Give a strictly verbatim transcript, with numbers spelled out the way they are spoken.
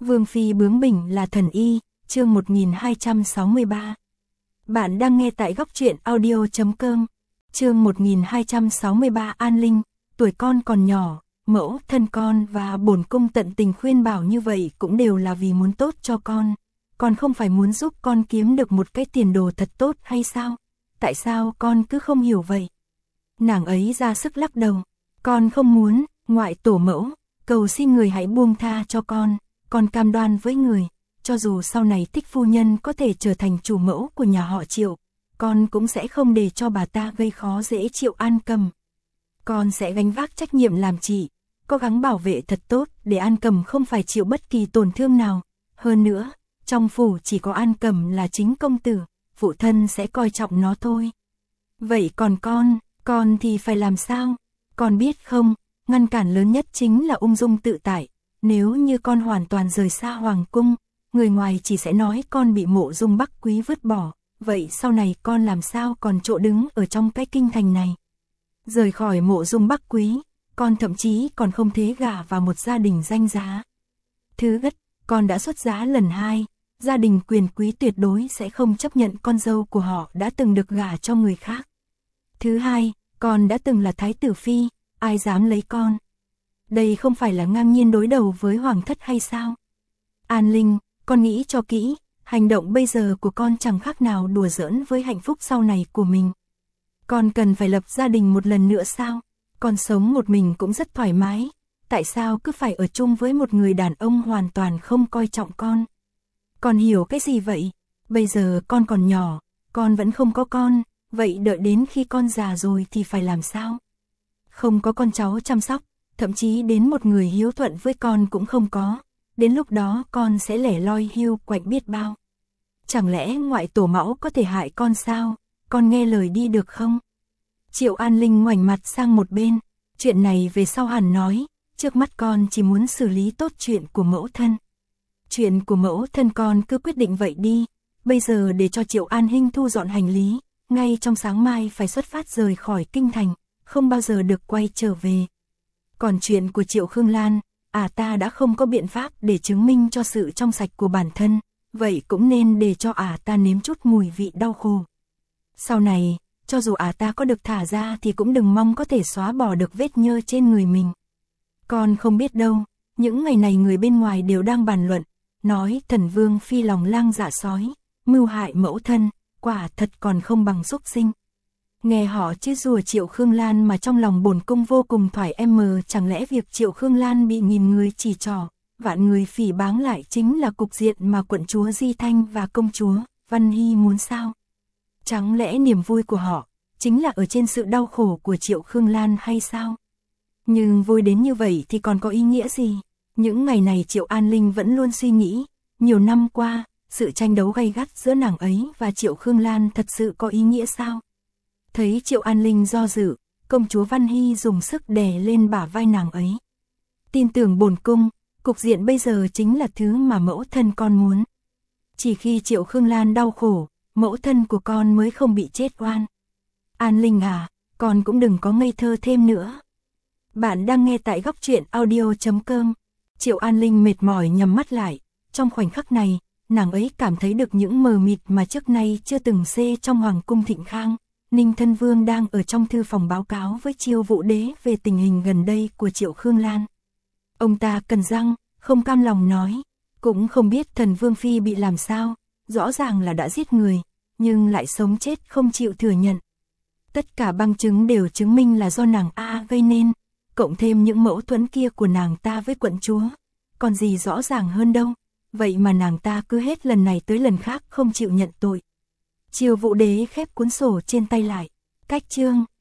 Vương phi bướng bỉnh là thần y, chương một nghìn hai trăm sáu mươi ba. Bạn đang nghe tại góc truyện audio chấm com. Chương một nghìn hai trăm sáu mươi ba. An Linh, tuổi con còn nhỏ, mẫu thân con và bổn cung tận tình khuyên bảo như vậy cũng đều là vì muốn tốt cho con. Con không phải muốn giúp con kiếm được một cái tiền đồ thật tốt hay sao? Tại sao con cứ không hiểu vậy? Nàng ấy ra sức lắc đầu. Con không muốn, ngoại tổ mẫu, cầu xin người hãy buông tha cho con. Con cam đoan với người, cho dù sau này Thích phu nhân có thể trở thành chủ mẫu của nhà họ Triệu, con cũng sẽ không để cho bà ta gây khó dễ Triệu An Cầm. Con sẽ gánh vác trách nhiệm làm chị, cố gắng bảo vệ thật tốt để An Cầm không phải chịu bất kỳ tổn thương nào. Hơn nữa, trong phủ chỉ có An Cầm là chính công tử, phụ thân sẽ coi trọng nó thôi. Vậy còn con, con thì phải làm sao? Con biết không, ngăn cản lớn nhất chính là ung dung tự tại. Nếu như con hoàn toàn rời xa hoàng cung, người ngoài chỉ sẽ nói con bị Mộ Dung Bắc Quý vứt bỏ, vậy sau này con làm sao còn chỗ đứng ở trong cái kinh thành này? Rời khỏi Mộ Dung Bắc Quý, con thậm chí còn không thể gả vào một gia đình danh giá. Thứ nhất, con đã xuất giá lần hai, gia đình quyền quý tuyệt đối sẽ không chấp nhận con dâu của họ đã từng được gả cho người khác. Thứ hai, con đã từng là thái tử phi, ai dám lấy con? Đây không phải là ngang nhiên đối đầu với hoàng thất hay sao? An Linh, con nghĩ cho kỹ, hành động bây giờ của con chẳng khác nào đùa giỡn với hạnh phúc sau này của mình. Con cần phải lập gia đình một lần nữa sao? Con sống một mình cũng rất thoải mái, tại sao cứ phải ở chung với một người đàn ông hoàn toàn không coi trọng con? Con hiểu cái gì vậy? Bây giờ con còn nhỏ, con vẫn không có con, vậy đợi đến khi con già rồi thì phải làm sao? Không có con cháu chăm sóc, thậm chí đến một người hiếu thuận với con cũng không có, đến lúc đó con sẽ lẻ loi hiu quạnh biết bao. Chẳng lẽ ngoại tổ mẫu có thể hại con sao? Con nghe lời đi được không? Triệu An Linh ngoảnh mặt sang một bên, chuyện này về sau hẳn nói, trước mắt con chỉ muốn xử lý tốt chuyện của mẫu thân. Chuyện của mẫu thân con cứ quyết định vậy đi, bây giờ để cho Triệu An Hinh thu dọn hành lý, ngay trong sáng mai phải xuất phát rời khỏi kinh thành, không bao giờ được quay trở về. Còn chuyện của Triệu Khương Lan, à ta đã không có biện pháp để chứng minh cho sự trong sạch của bản thân, vậy cũng nên để cho à ta nếm chút mùi vị đau khổ. Sau này, cho dù à ta có được thả ra thì cũng đừng mong có thể xóa bỏ được vết nhơ trên người mình. Con không biết đâu, những ngày này người bên ngoài đều đang bàn luận, nói Thần Vương phi lòng lang dạ sói, mưu hại mẫu thân, quả thật còn không bằng súc sinh. Nghe họ chứ rùa Triệu Khương Lan mà trong lòng bổn cung vô cùng thoải em mờ, chẳng lẽ việc Triệu Khương Lan bị nghìn người chỉ trỏ, vạn người phỉ báng lại chính là cục diện mà quận chúa Di Thanh và công chúa Văn Hy muốn sao? Chẳng lẽ niềm vui của họ chính là ở trên sự đau khổ của Triệu Khương Lan hay sao? Nhưng vui đến như vậy thì còn có ý nghĩa gì? Những ngày này Triệu An Linh vẫn luôn suy nghĩ, nhiều năm qua, sự tranh đấu gay gắt giữa nàng ấy và Triệu Khương Lan thật sự có ý nghĩa sao? Thấy Triệu An Linh do dự, công chúa Văn Hy dùng sức đè lên bả vai nàng ấy. Tin tưởng bổn cung, cục diện bây giờ chính là thứ mà mẫu thân con muốn. Chỉ khi Triệu Khương Lan đau khổ, mẫu thân của con mới không bị chết oan. An Linh à, con cũng đừng có ngây thơ thêm nữa. Bạn đang nghe tại góc truyện audio chấm com. Triệu An Linh mệt mỏi nhắm mắt lại, trong khoảnh khắc này, nàng ấy cảm thấy được những mờ mịt mà trước nay chưa từng xê trong hoàng cung Thịnh Khang. Ninh Thân Vương đang ở trong thư phòng báo cáo với Chiêu Vũ Đế về tình hình gần đây của Triệu Khương Lan. Ông ta cắn răng, không cam lòng nói, cũng không biết Thần Vương phi bị làm sao, rõ ràng là đã giết người, nhưng lại sống chết không chịu thừa nhận. Tất cả bằng chứng đều chứng minh là do nàng A gây nên, cộng thêm những mâu thuẫn kia của nàng ta với quận chúa, còn gì rõ ràng hơn đâu, vậy mà nàng ta cứ hết lần này tới lần khác không chịu nhận tội. Chiêu Vũ Đế khép cuốn sổ trên tay lại, cách chương.